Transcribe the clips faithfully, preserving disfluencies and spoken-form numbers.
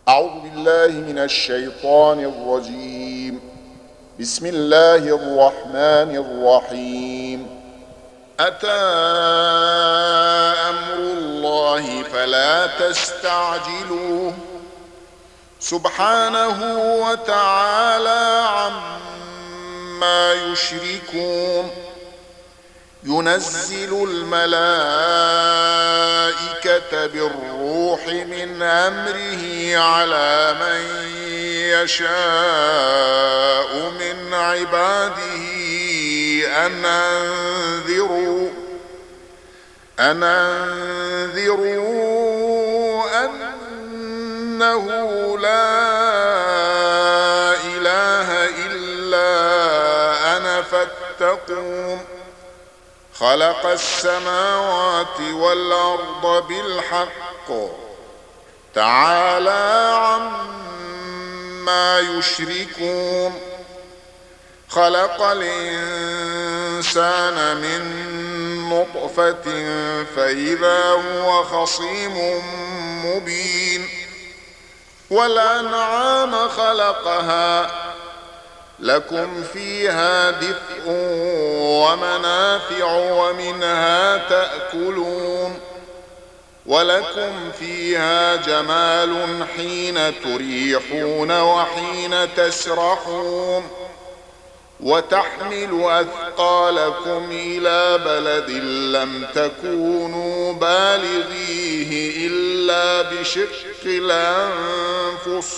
أعوذ بالله من الشيطان الرجيم. بسم الله الرحمن الرحيم. أتى أمر الله فلا تستعجلوه سبحانه وتعالى عما يشركون. ينزل الملائكة بالروح من أمره على من يشاء من عباده أن أنذروا أن أنذروا أنه لا إله إلا أنا فاتقون. خلق السماوات والأرض بالحق تعالى عما يشركون. خلق الإنسان من نطفة فإذا هو خصيم مبين. والأنعام خلقها لكم فيها دفء ومنافع ومنها تأكلون. ولكم فيها جمال حين تريحون وحين تسرحون. وتحمل أثقالكم إلى بلد لم تكونوا بالغيه إلا بشق الأنفس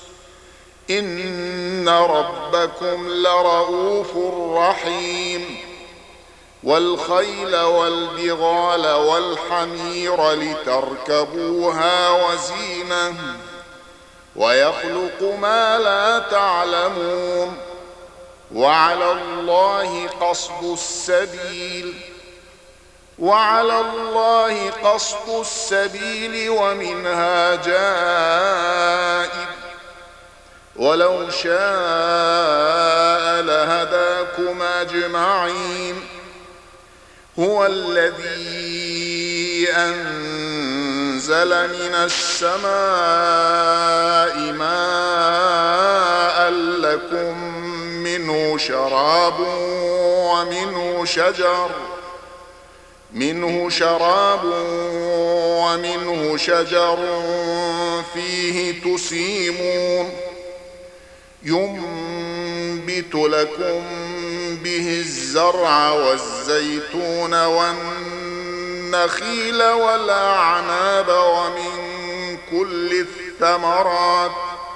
إن ربكم لرؤوف رحيم. والخيل والبغال والحمير لتركبوها وزينة ويخلق ما لا تعلمون. وعلى الله قصد السبيل وعلى الله قصد السبيل ومنها جائر ولو شاء لهداكم أجمعين. هو الذي أنزل من السماء ماء لكم منه شراب ومنه شجر منه شراب ومنه شجر فيه تسيمون. ينبت لكم به الزرع والزيتون والنخيل والأعناب ومن كل الثمرات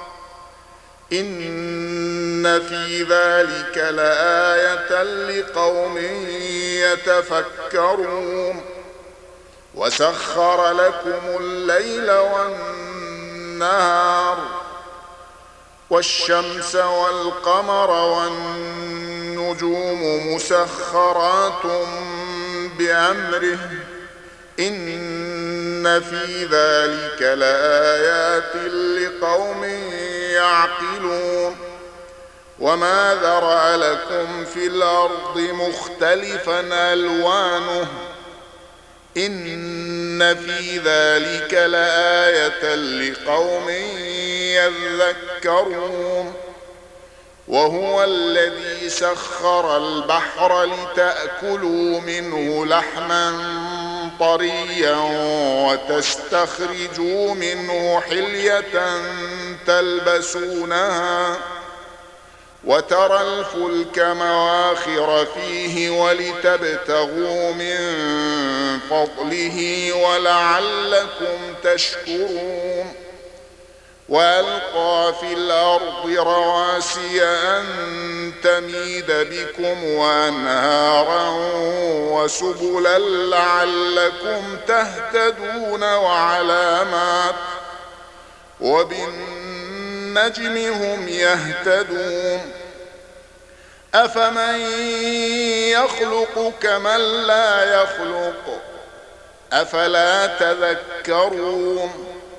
إن في ذلك لآية لقوم يتفكرون. وسخر لكم الليل والنهار والشمس والقمر والنجوم مسخرات بأمره إن في ذلك لآيات لقوم يعقلون. وما ذرأ لكم في الأرض مختلفا ألوانه إن في ذلك لآية لقوم يذكرون. وهو الذي سخر البحر لتأكلوا منه لحما طريا وتستخرجوا منه حلية تلبسونها وترى الفلك مواخر فيه ولتبتغوا من فضله ولعلكم تشكرون. وألقى في الأرض رواسي أن تميد بكم وأنهارا وسبلا لعلكم تهتدون وعلامات وبالنجم هم يهتدون. أفمن يخلق كمن لا يخلق أفلا تذكرون.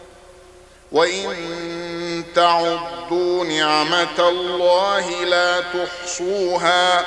وإن تعدوا نعمة الله لا تحصوها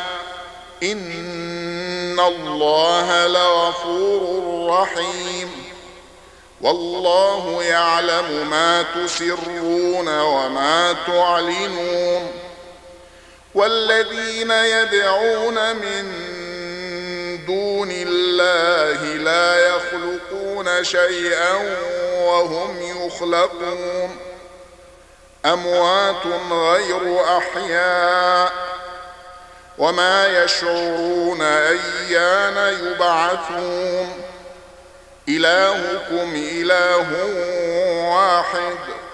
إن الله لغفور رحيم. والله يعلم ما تسرون وما تعلنون. والذين يدعون من دون الله لا يخلقون شيئا وهم يخلقون، أموات غير أحياء وما يشعرون أيان يبعثون. إلهكم إله واحد،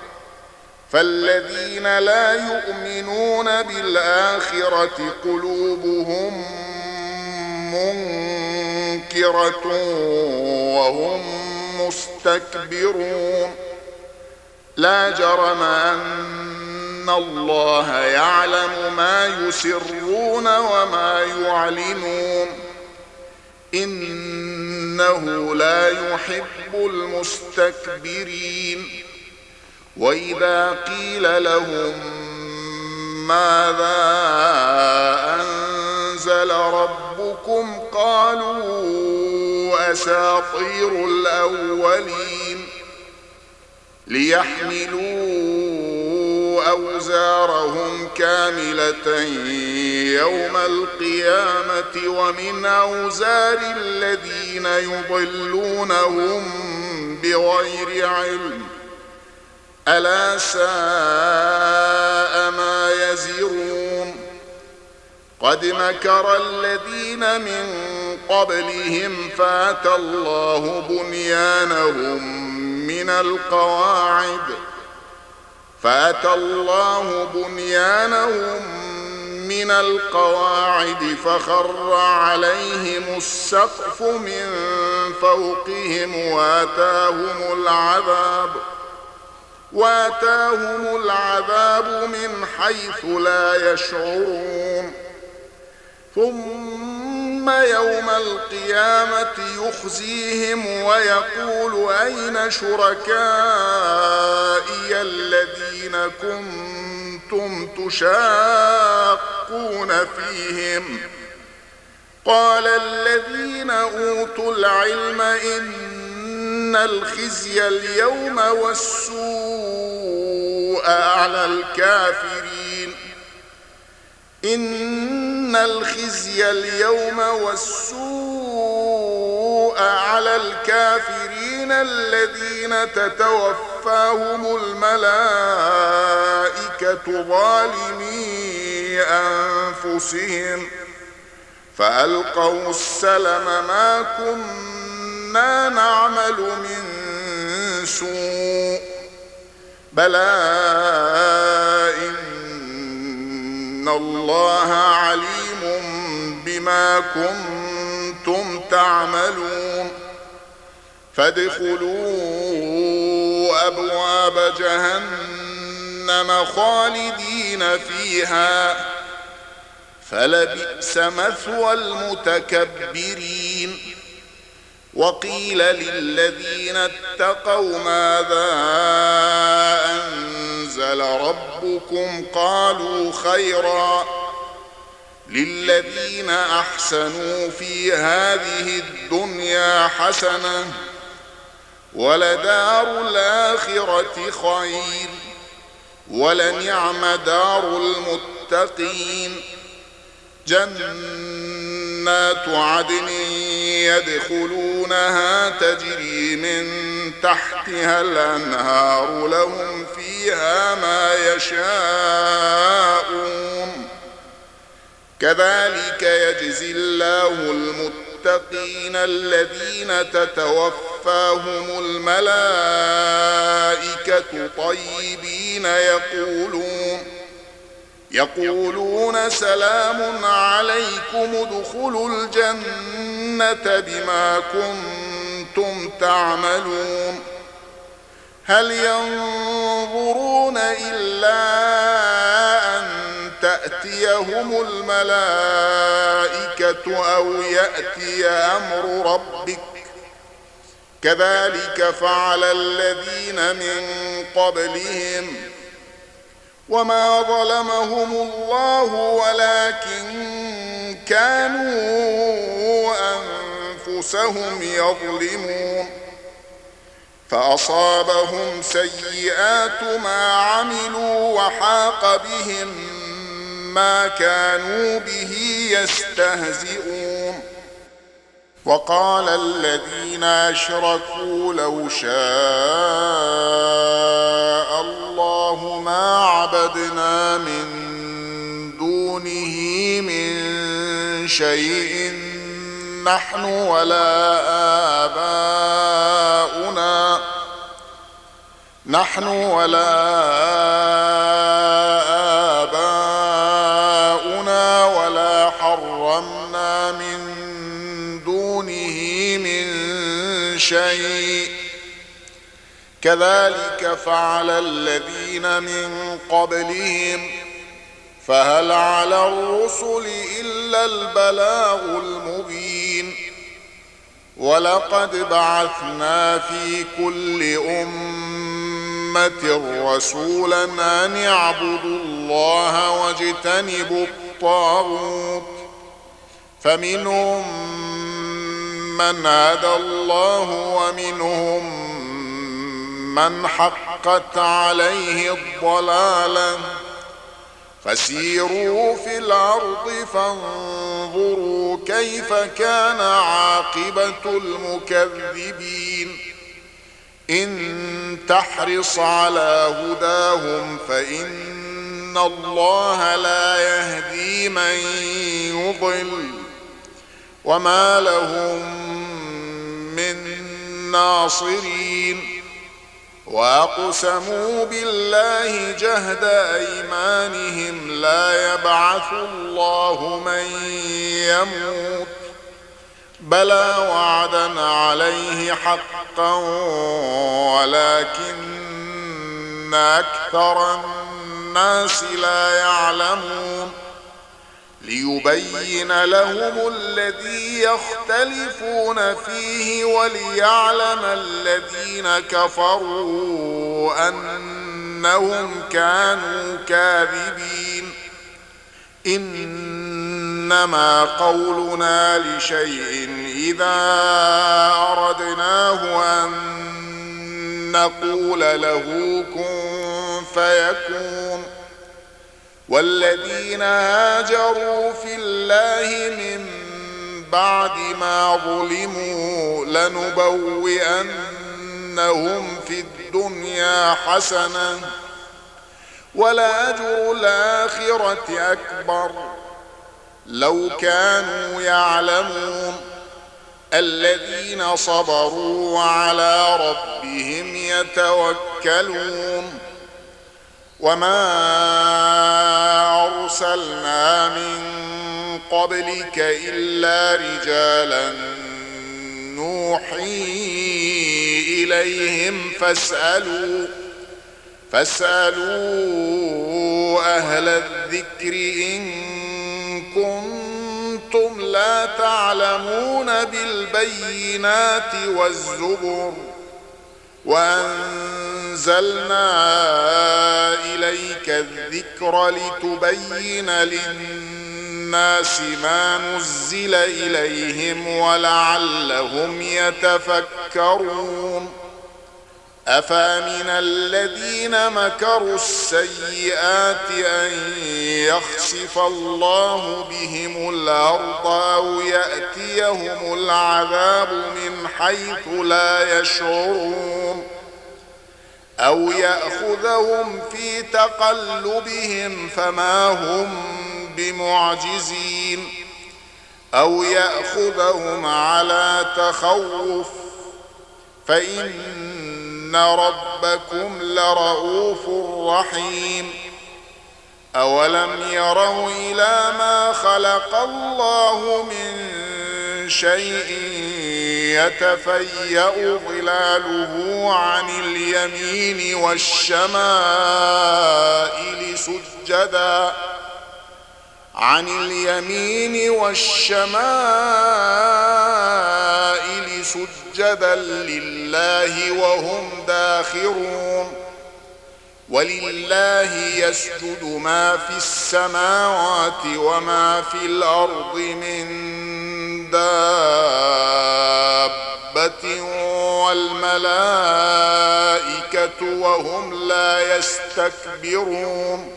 فالذين لا يؤمنون بالآخرة قلوبهم منكرة وهم مستكبرون. لا جرم أن الله يعلم ما يسرون وما يعلنون، إنه لا يحب المستكبرين. وإذا قيل لهم ماذا أنزل ربكم قالوا أساطير الأولين، ليحملوا أوزارهم كاملة يوم القيامة ومن أوزار الذين يضلونهم بغير علم، ألا ساء ما يزرون. قد مكر الذين من قبلهم فأتى الله بنيانهم من القواعد فأتى الله بنيانهم من القواعد فخر عليهم السقف من فوقهم وآتاهم العذاب وآتاهم العذاب من حيث لا يشعرون. ثم يوم القيامة يخزيهم ويقول أين شركائي الذين كنتم تشاقون فيهم؟ قال الذين أوتوا العلم إن الخزي اليوم والسوء على الكافرين إن الخزي اليوم والسوء على الكافرين الذين تتوفاهم الملائكة ظالمي أنفسهم فألقوا السلم ما كنا نعمل من سوء بلى إن الله عليم بما كنتم تعملون. فادخلوا أبواب جهنم خالدين فيها فلبئس مثوى المتكبرين. وقيل للذين اتقوا ماذا أنزل ربكم قالوا خيرا للذين أحسنوا في هذه الدنيا حسنة ولدار الآخرة خير ولنعم دار المتقين. جنات عدن يدخلونها تجري من تحتها الأنهار لهم فيها ما يشاءون كذلك يجزي الله المتقين الذين تتوفاهم الملائكة طيبين يقولون يقولون سلام عليكم ادخلوا الجنة بما كنتم تعملون. هل ينظرون إلا أن تأتيهم الملائكة أو يأتي أمر ربك كذلك فعل الذين من قبلهم وما ظلمهم الله ولكن كانوا أنفسهم يظلمون. فأصابهم سيئات ما عملوا وحاق بهم ما كانوا به يستهزئون. وقال الذين أشركوا لو شاء الله ما عبدنا من دونه من شيء نحن ولا آباؤنا نحن ولا آباؤنا ولا حرمنا من دونه من شيء كذلك فعل الذين من قبلهم فهل على الرسل إلا البلاغ المبين. ولقد بعثنا في كل أمة رسولا أن اعبدوا الله واجتنبوا الطاغوت فمنهم من هدى الله ومنهم من حقت عليه الضلالة فسيروا في الأرض فانظروا كيف كان عاقبة المكذبين. إن تحرص على هداهم فإن الله لا يهدي من يضل وما لهم من ناصرين. وأقسموا بالله جهد أيمانهم لا يبعث الله من يموت بلى وعدا عليه حقا ولكن أكثر الناس لا يعلمون. ليبين لهم الذي يختلفون فيه وليعلم الذين كفروا أنهم كانوا كاذبين. إنما قولنا لشيء إذا أردناه أن نقول له كن فيكون. والذين هاجروا في الله من بعد ما ظلموا لنبوئنهم في الدنيا حسنة ولأجر الآخرة أكبر لو كانوا يعلمون. الذين صبروا وعلى ربهم يتوكلون. وما أرسلنا من قبلك إلا رجالا نوحي إليهم فاسألوا فاسألوا أهل الذكر إن كنتم لا تعلمون بالبينات والزبر. وأنزلنا إليك الذكر لتبين للناس ما نزل إليهم ولعلهم يتفكرون. أفامن الذين مكروا السيئات أن يخسف الله بهم الأرض أو يأتيهم العذاب من حيث لا يشعرون أو يأخذهم في تقلبهم فما هم بمعجزين أو يأخذهم على تخوف فإن ربكم لرؤوف رحيم. أولم يروا إلى ما خلق الله من شيء يتفيأ ظلاله عن اليمين والشمائل سجدا عن اليمين والشمائل سجدا لله وهم داخرون. ولله يسجد ما في السماوات وما في الأرض من دابة والملائكة وهم لا يستكبرون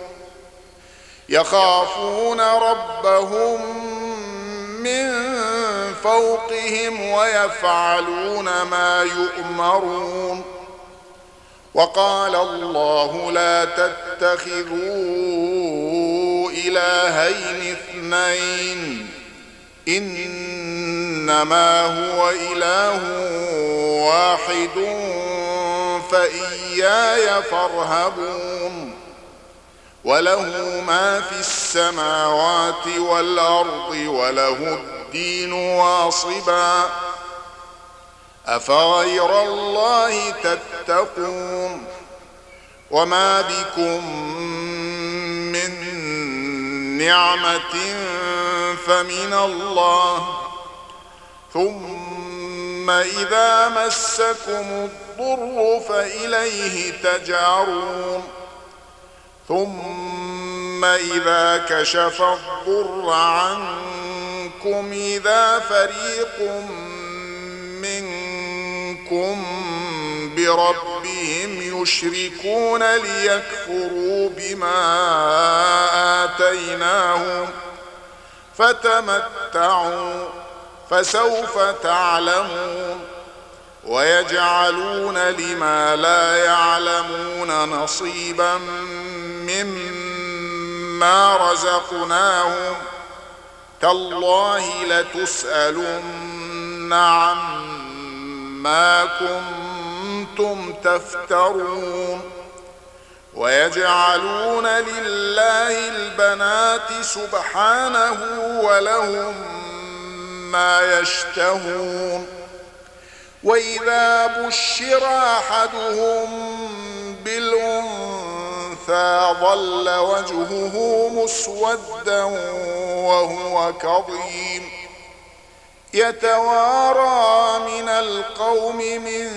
يخافون ربهم من فوقهم ويفعلون ما يؤمرون وقال الله لا تتخذوا إلهين اثنين إنما هو إله واحد فإياي فارهبون وله ما في السماوات والأرض وله الدين واصبا أفغير الله تتقون وما بكم من نعمة فمن الله ثم إذا مسكم الضر فإليه تجارون ثم إذا كشف الضر عنكم إذا فريق منكم بربهم يشركون ليكفروا بما آتيناهم فتمتعوا فسوف تعلمون ويجعلون لما لا يعلمون نصيبا مما رزقناهم تالله لتسألن عما كنتم تفترون ويجعلون لله البنات سبحانه ولهم ما يشتهون وإذا بشر أحدهم بالأنثى ظل وجهه مسودا وهو كظيم يتوارى من القوم من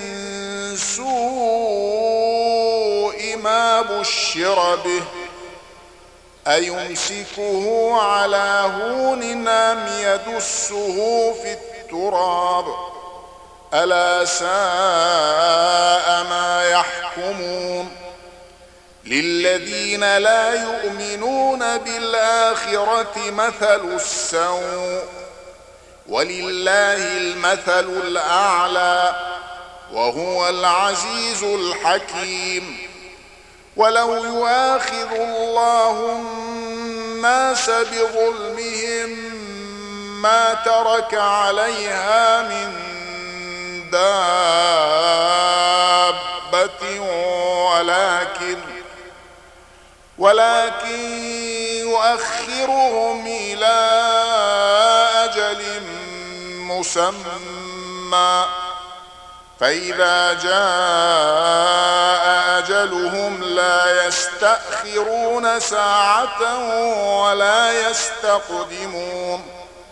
سوء ما بشر به أيمسكه على هون أم يدسه في التراب ألا ساء ما يحكمون للذين لا يؤمنون بالآخرة مثل السوء ولله المثل الأعلى وهو العزيز الحكيم ولو يؤاخذ الله الناس بظلمهم ما ترك عليها من دابة ولكن ولكن يؤخرهم إلى أجل مسمى فإذا جاء أجلهم لا يستأخرون ساعة ولا يستقدمون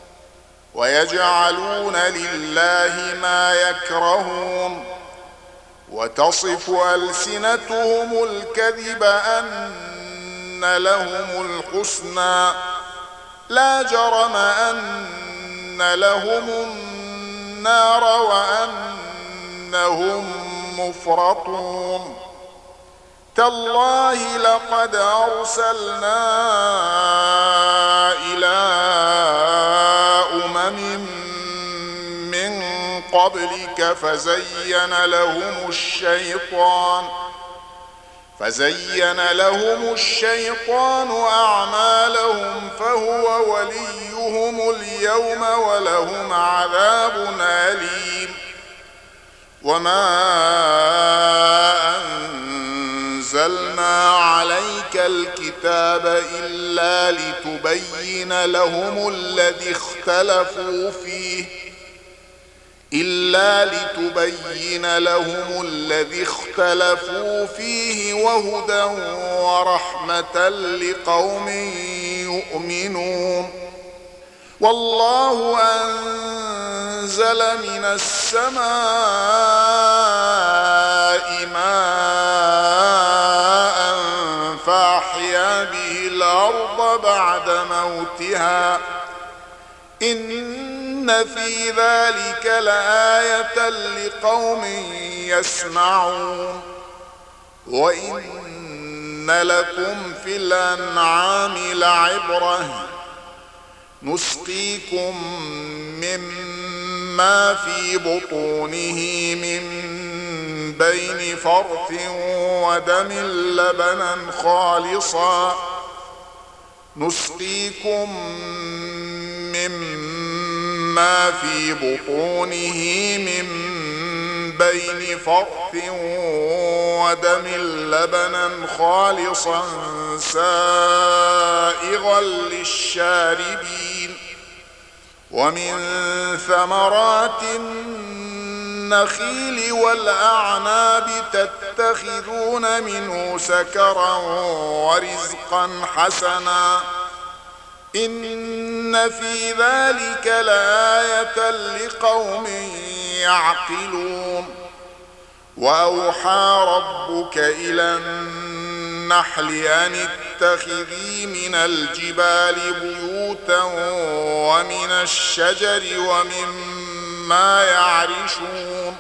ويجعلون لله ما يكرهون وتصف ألسنتهم الكذب أن لهم الحسنى لا جرم أن لهم النار وأنهم مفرطون تالله لقد أرسلنا إلى أمم من قبلك فزين لهم الشيطان فزين لهم الشيطان أعمالهم فهو وليهم اليوم ولهم عذاب أليم وما أنزلنا عليك الكتاب إلا لتبين لهم الذي اختلفوا فيه إلا لتبين لهم الذي اختلفوا فيه وهدى ورحمة لقوم يؤمنون والله أنزل من السماء ماء فأحيا به الأرض بعد موتها إن إن في ذلك لآية لقوم يسمعون وإن لكم في الأنعام لعبرة نسقيكم مما في بطونه من بين فرث ودم لبنا خالصا نسقيكم مما في بطونه من بين فرث ودم لبنا خالصا سائغا للشاربين ومن ثمرات النخيل والأعناب تتخذون منه سكرا ورزقا حسنا إن في ذلك لآية لقوم يعقلون وأوحى ربك إلى النحل أن اتخذي من الجبال بيوتا ومن الشجر ومما يعرشون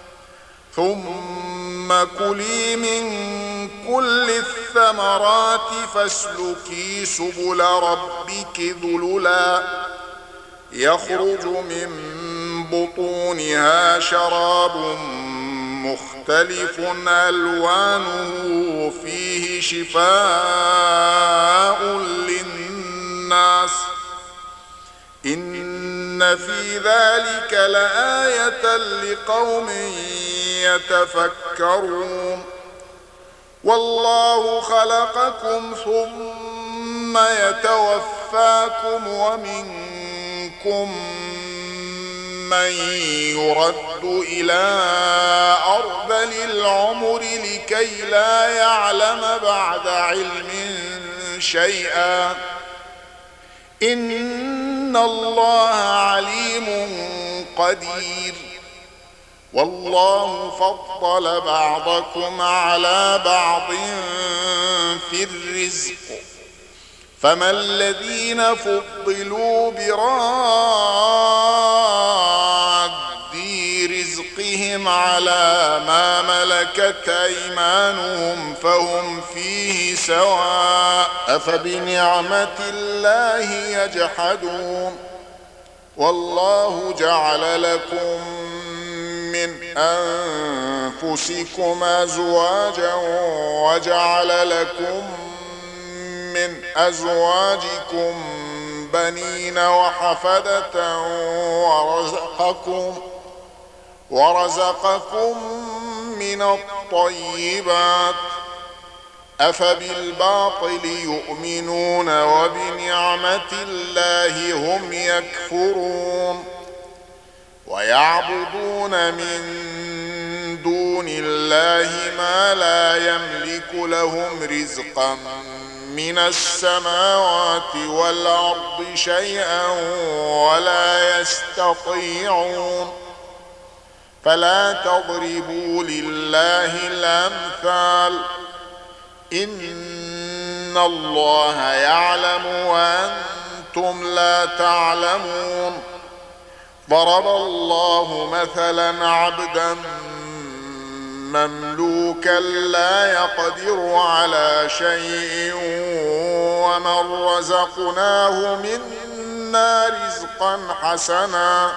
ثم كلي من كل الثمرات فاسلكي سبل ربك ذللا يخرج من بطونها شراب مختلف ألوانه فيه شفاء للناس إن في ذلك لآية لقوم يتفكرون والله خلقكم ثم يتوفاكم ومنكم من يرد إلى أرذل العمر لكي لا يعلم بعد علم شيئا إن الله عليم قدير والله فضل بعضكم على بعض في الرزق فما الذين فضلوا براد رزقهم على ما ملكت أيمانهم فهم فيه سواء أفبنعمة الله يجحدون والله جعل لكم من أنفسكم أزواجا وجعل لكم من أزواجكم بنين وحفدة ورزقكم ورزقكم من الطيبات أفبالباطل يؤمنون وبنعمة الله هم يكفرون ويعبدون من دون الله ما لا يملك لهم رزقا من السماوات والأرض شيئا ولا يستطيعون فلا تضربوا لله الأمثال إن الله يعلم وأنتم لا تعلمون ضرب الله مثلا عبدا مملوكا لا يقدر على شيء ومن رزقناه منا رزقا حسنا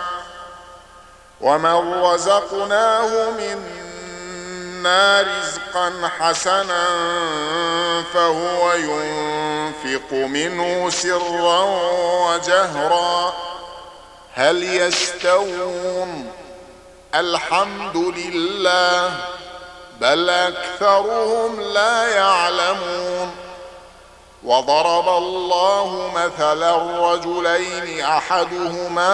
ومن رزقناه منا رزقا حسنا فهو ينفق منه سرا وجهرا هل يستوون الحمد لله بل أكثرهم لا يعلمون وضرب الله مثلا رجلين أحدهما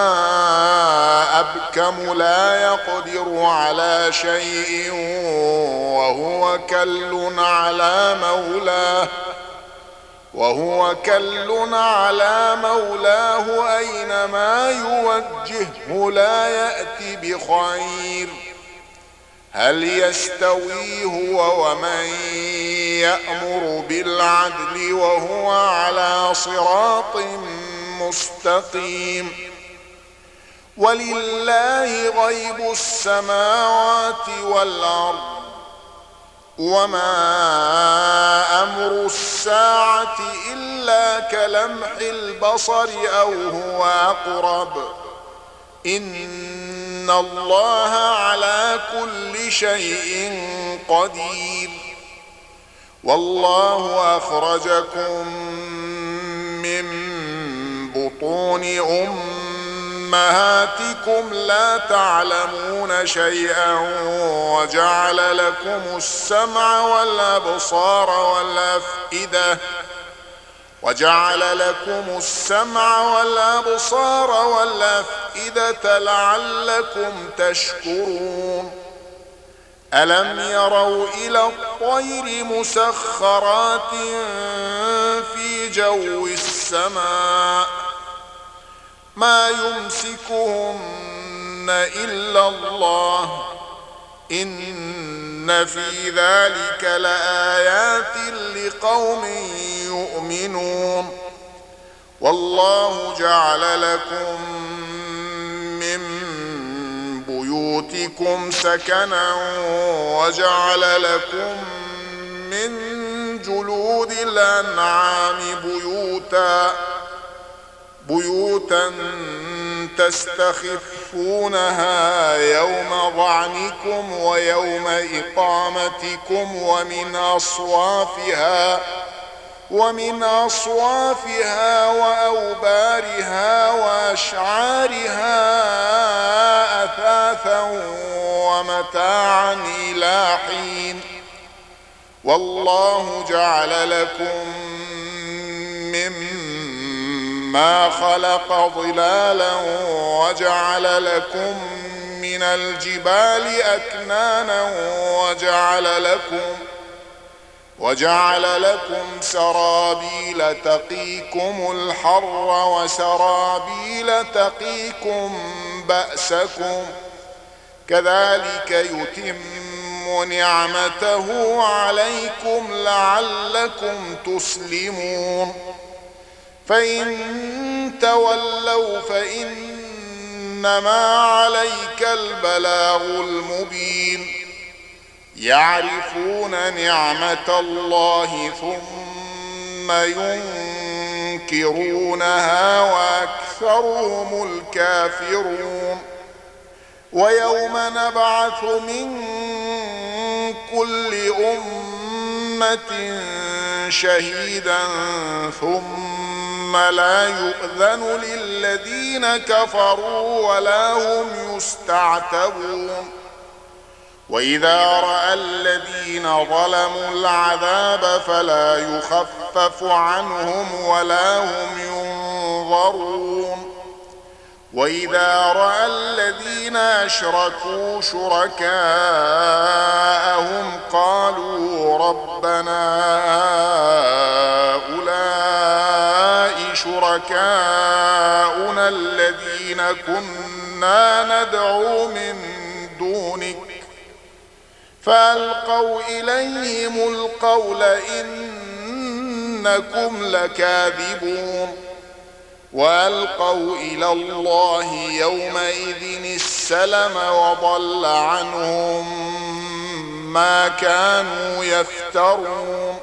أبكم لا يقدر على شيء وهو كل على مولاه وهو كل على مولاه أينما يوجهه لا يأتي بخير هل يستوي هو ومن يأمر بالعدل وهو على صراط مستقيم ولله غيب السماوات والأرض وما أمر الساعة إلا كلمح البصر أو هو أقرب إن الله على كل شيء قدير. والله أخرجكم من بطون أمهاتكم لا تعلمون شيئا وجعل لكم السمع والأبصار والأفئدة وجعل لكم السمع والأبصار والأفئدة لعلكم تشكرون. ألم يروا إلى الطير مسخرات في جو السماء ما يمسكهن إلا الله إن في ذلك لآيات لقوم يؤمنون. والله جعل لكم من بيوتكم سكنا وجعل لكم من جلود الأنعام بيوتا بيوتا تستخفونها يوم ظعنكم ويوم إقامتكم ومن أصوافها ومن أصوافها وأوبارها وأشعارها أثاثا ومتاعا إلى حين. والله جعل لكم مما خلق ظلالا وجعل لكم من الجبال أكنانا وجعل لكم وجعل لكم سرابيل تقيكم الحر وسرابيل تقيكم بأسكم كذلك يتم نعمته عليكم لعلكم تسلمون. فإن تولوا فإنما عليك البلاغ المبين. يعرفون نعمة الله ثم ينكرونها وأكثرهم الكافرون. ويوم نبعث من كل أمة شهيدا ثم لا يؤذن للذين كفروا ولا هم يستعتبون. وإذا رأى الذين ظلموا العذاب فلا يخفف عنهم ولا هم ينظرون. وإذا رأى الذين أشركوا شركاءهم قالوا ربنا هؤلاء شركاؤنا الذين كنا ندعو من دونك فألقوا إليهم القول إنكم لكاذبون. وألقوا إلى الله يومئذ السلم وضل عنهم ما كانوا يفترون.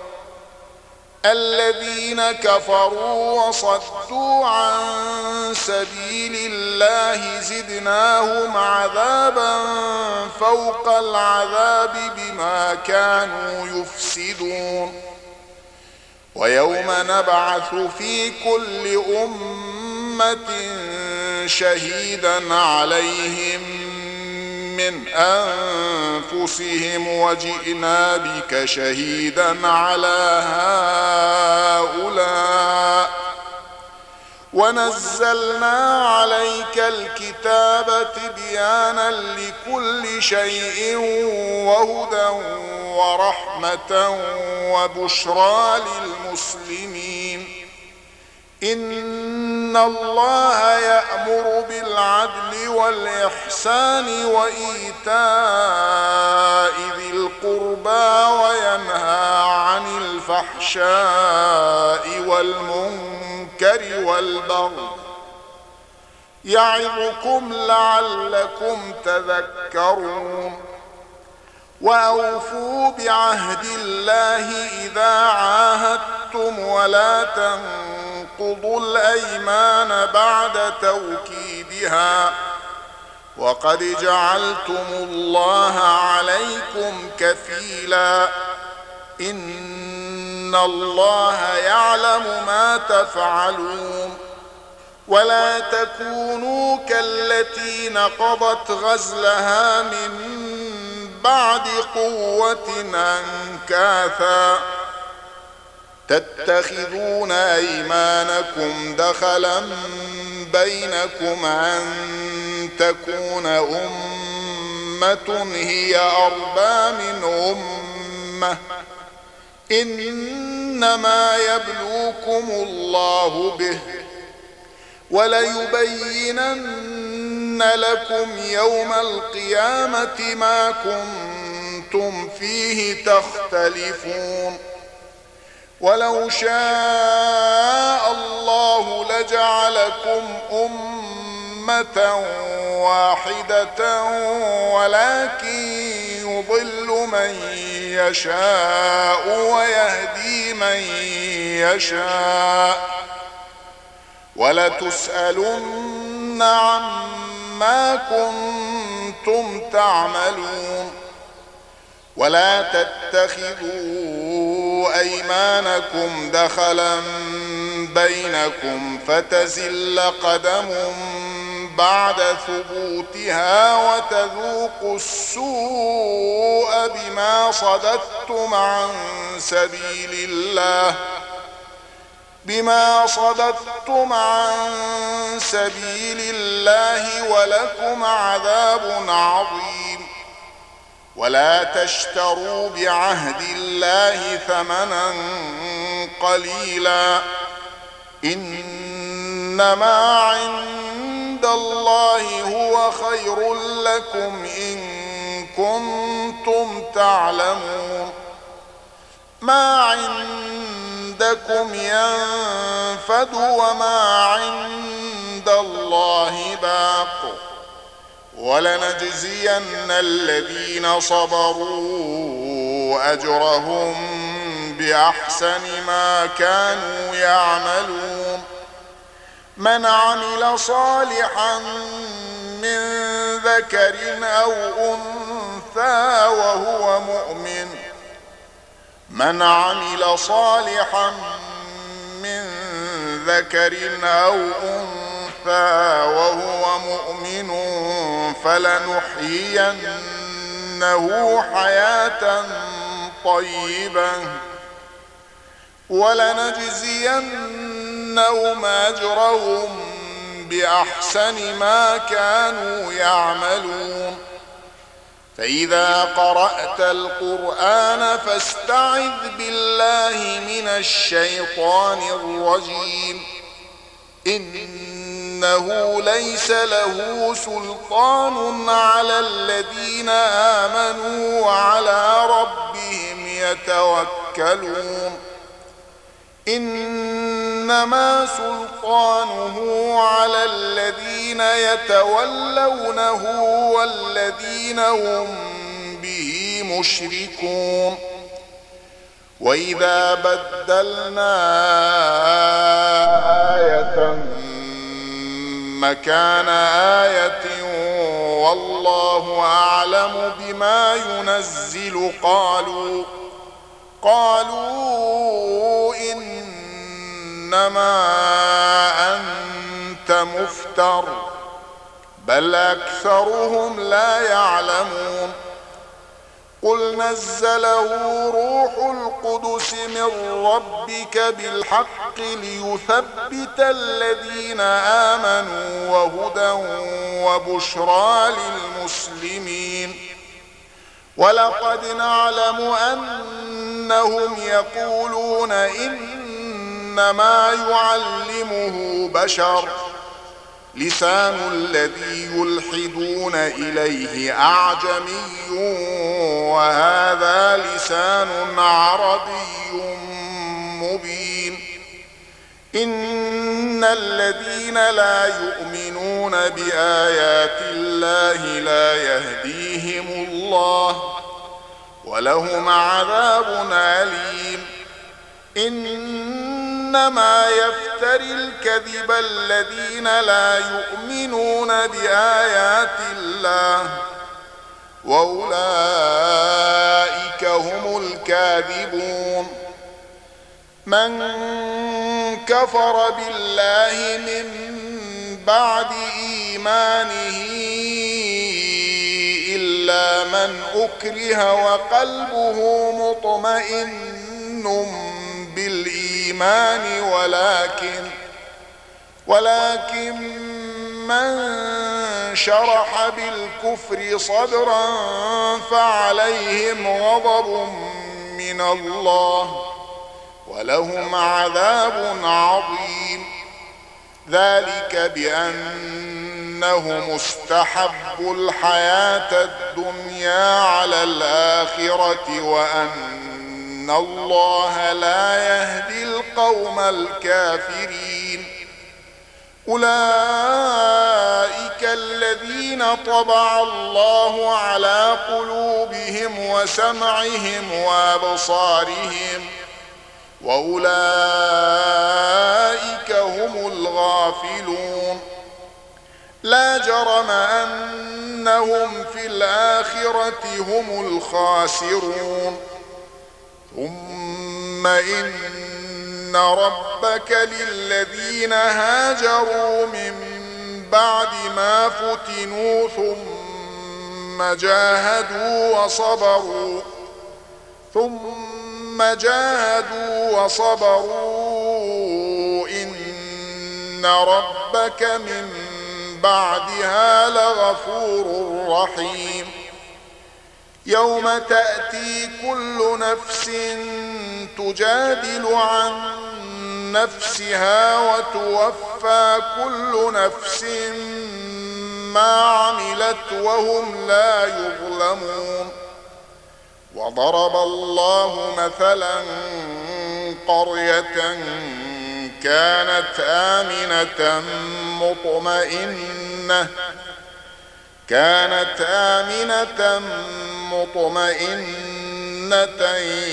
الذين كفروا وصدوا عن سبيل الله زدناهم عذابا فوق العذاب بما كانوا يفسدون. ويوم نبعث في كل أمة شهيدا عليهم من أنفسهم وجئنا بك شهيدا على هؤلاء ونزلنا عليك الكتاب تبيانا لكل شيء وهدى ورحمة وبشرى للمسلمين. إن الله يأمر بالعدل والإحسان وإيتاء ذي القربى وينهى عن الفحشاء والمنكر والبغي يعظكم لعلكم تذكرون. وأوفوا بعهد الله إذا عاهدتم ولا تنقضوا الأيمان بعد توكيدها وقد جعلتم الله عليكم كفيلا إن الله يعلم ما تفعلون. ولا تكونوا كالتي نقضت غزلها من بعد قوة أنكاثا تتخذون أيمانكم دخلا بينكم أن تكون أمة هي أربى من أمة إنما يبلوكم الله به وليبينن لكم يوم القيامة ما كنتم فيه تختلفون. ولو شاء الله لجعلكم أمة واحدة ولكن يضل من يشاء ويهدي من يشاء ولتسألن عما كنتم تعملون. ولا تتخذوا أيمانكم دخلا بينكم فتزل قدم بعد ثبوتها وتذوقوا السوء بما صددتم عن سبيل الله بما صددتم عن سبيل الله ولكم عذاب عظيم. ولا تشتروا بعهد الله ثمنا قليلا إنما عند الله هو خير لكم إن كنتم تعلمون. ما عندكم ينفد وما عند الله باق ولنجزين الذين صبروا أجرهم بأحسن ما كانوا يعملون. من عمل صالحا من ذكر أو أنثى وهو مؤمن من عمل صالحا من ذكر أو أنثى وهو مؤمن فلنحيينه حياة طيبة ولنجزينهم أجرهم بأحسن ما كانوا يعملون. فإذا قرأت القرآن فاستعذ بالله من الشيطان الرجيم إنه ليس له سلطان على الذين آمنوا وعلى ربهم يتوكلون. إنما سلطانه على الذين يتولونه والذين هم به مشركون. وإذا بدلنا آية مكان آية والله أعلم بما ينزل قالوا قالوا إنما أنت مفتر بل أكثرهم لا يعلمون. قل نزله روح القدس من ربك بالحق ليثبت الذين آمنوا وهدى وبشرى للمسلمين. ولقد نعلم أنهم يقولون إنما يعلمه بشر لسان الذي يلحدون إليه أعجمي وهذا لسان عربي مبين. إن الذين لا يؤمنون يؤمنون بآيات الله لا يهديهم الله ولهم عذاب أليم. إنما يفتري الكذب الذين لا يؤمنون بآيات الله وأولئك هم الكاذبون. من كفر بالله من بعد إيمانه إلا من أكره وقلبه مطمئن بالإيمان ولكن ولكن من شرح بالكفر صدرا فعليهم غضب من الله ولهم عذاب عظيم. ذلك بأنهم استحبوا الحياة الدنيا على الآخرة وأن الله لا يهدي القوم الكافرين. أولئك الذين طبع الله على قلوبهم وسمعهم وأبصارهم وأولئك هم الغافلون. لا جرم أنهم في الآخرة هم الخاسرون. ثم إن ربك للذين هاجروا من بعد ما فتنوا ثم جاهدوا وصبروا ثم جاهدوا وصبروا إن ربك من بعدها لغفور رحيم. يوم تأتي كل نفس تجادل عن نفسها وتوفى كل نفس ما عملت وهم لا يظلمون. وضرب الله مثلا قرية كانت آمنة مطمئنة كانت آمنة مطمئنة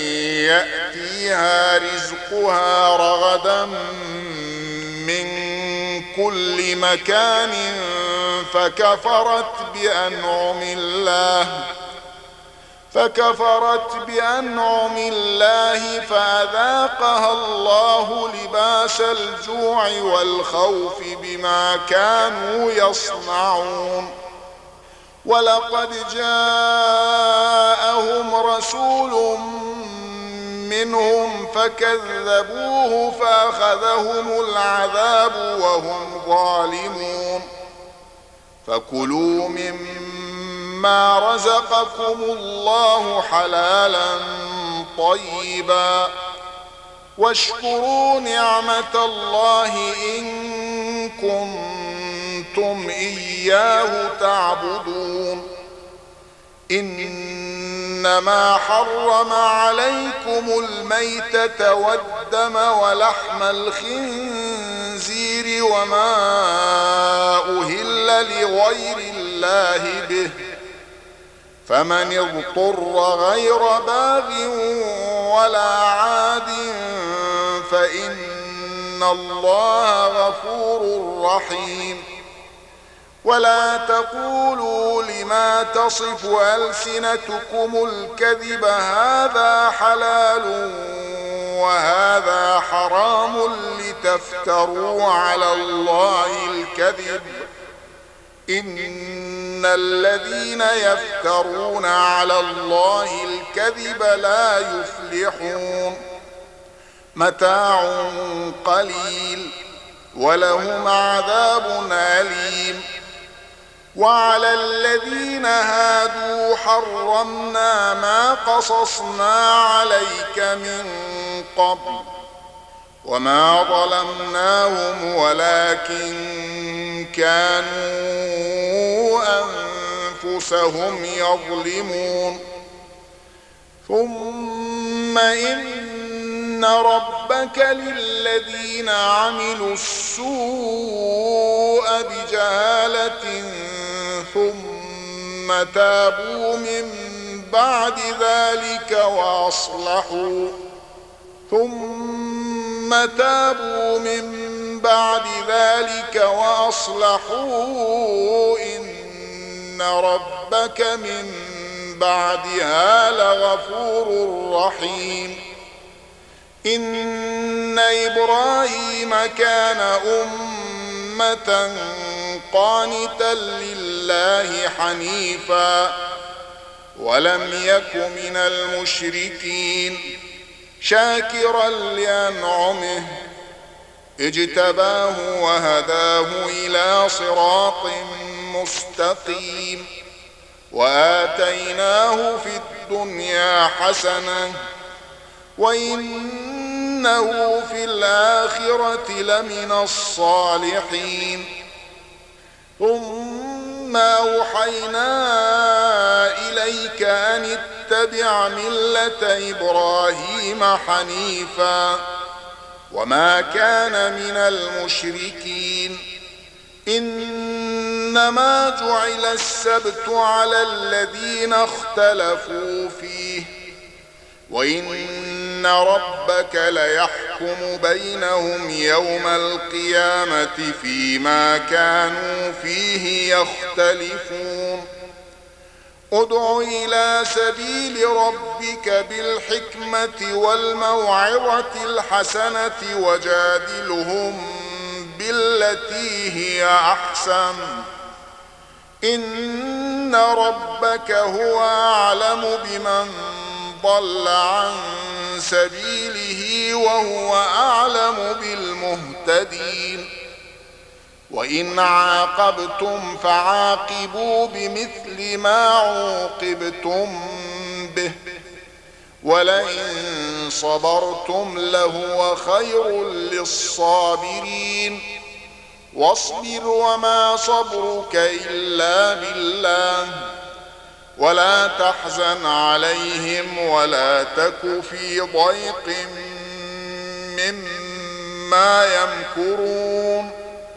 يأتيها رزقها رغدا من كل مكان فكفرت بأنعم الله فكفرت بأنعم الله فأذاقها الله لباس الجوع والخوف بما كانوا يصنعون. ولقد جاءهم رسول منهم فكذبوه فأخذهم العذاب وهم ظالمون. فكلوا مما رزقكم الله حلالا طيبا واشكروا نعمة الله إن كنتم إياه تعبدون. إنما حرم عليكم الميتة والدم ولحم الخنزير وما أهل لغير الله به فمن اضطر غير باغ ولا عاد فإن الله غفور رحيم. ولا تقولوا لما تصف ألسنتكم الكذب هذا حلال وهذا حرام لتفتروا على الله الكذب إن الذين يفترون على الله الكذب لا يفلحون. متاع قليل ولهم عذاب أليم. وعلى الذين هادوا حرمنا ما قصصنا عليك من قبل وما ظلمناهم ولكن كانوا أنفسهم يظلمون. ثم إن ربك ربك للذين عملوا السوء بجهالة ثم تابوا من بعد ذلك وأصلحوا ثم تابوا من بعد ذلك وأصلحوا إن ربك من بعدها لغفور رحيم. إن إبراهيم كان أمة قانتا لله حنيفا ولم يك من المشركين شاكرا لأنعمه اجتباه وهداه إلى صراط مستقيم وآتيناه في الدنيا حسنة وإنه في الآخرة لمن الصالحين. ثم أوحينا إليك أن اتبع ملة إبراهيم حنيفا وما كان من المشركين. إنما جعل السبت على الذين اختلفوا فيه وإن ربك ليحكم بينهم يوم القيامة فيما كانوا فيه يختلفون. ادع إلى سبيل ربك بالحكمة والموعظة الحسنة وجادلهم بالتي هي أحسن إن ربك هو أعلم بمن ضل عن سبيله وهو أعلم بالمهتدين. وإن عاقبتم فعاقبوا بمثل ما عوقبتم به ولئن صبرتم لهو خير للصابرين. واصبر وما صبرك إلا بالله ولا تحزن عليهم ولا تك في ضيق مما يمكرون.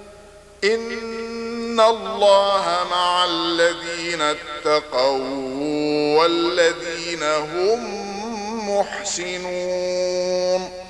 إن الله مع الذين اتقوا والذين هم محسنون.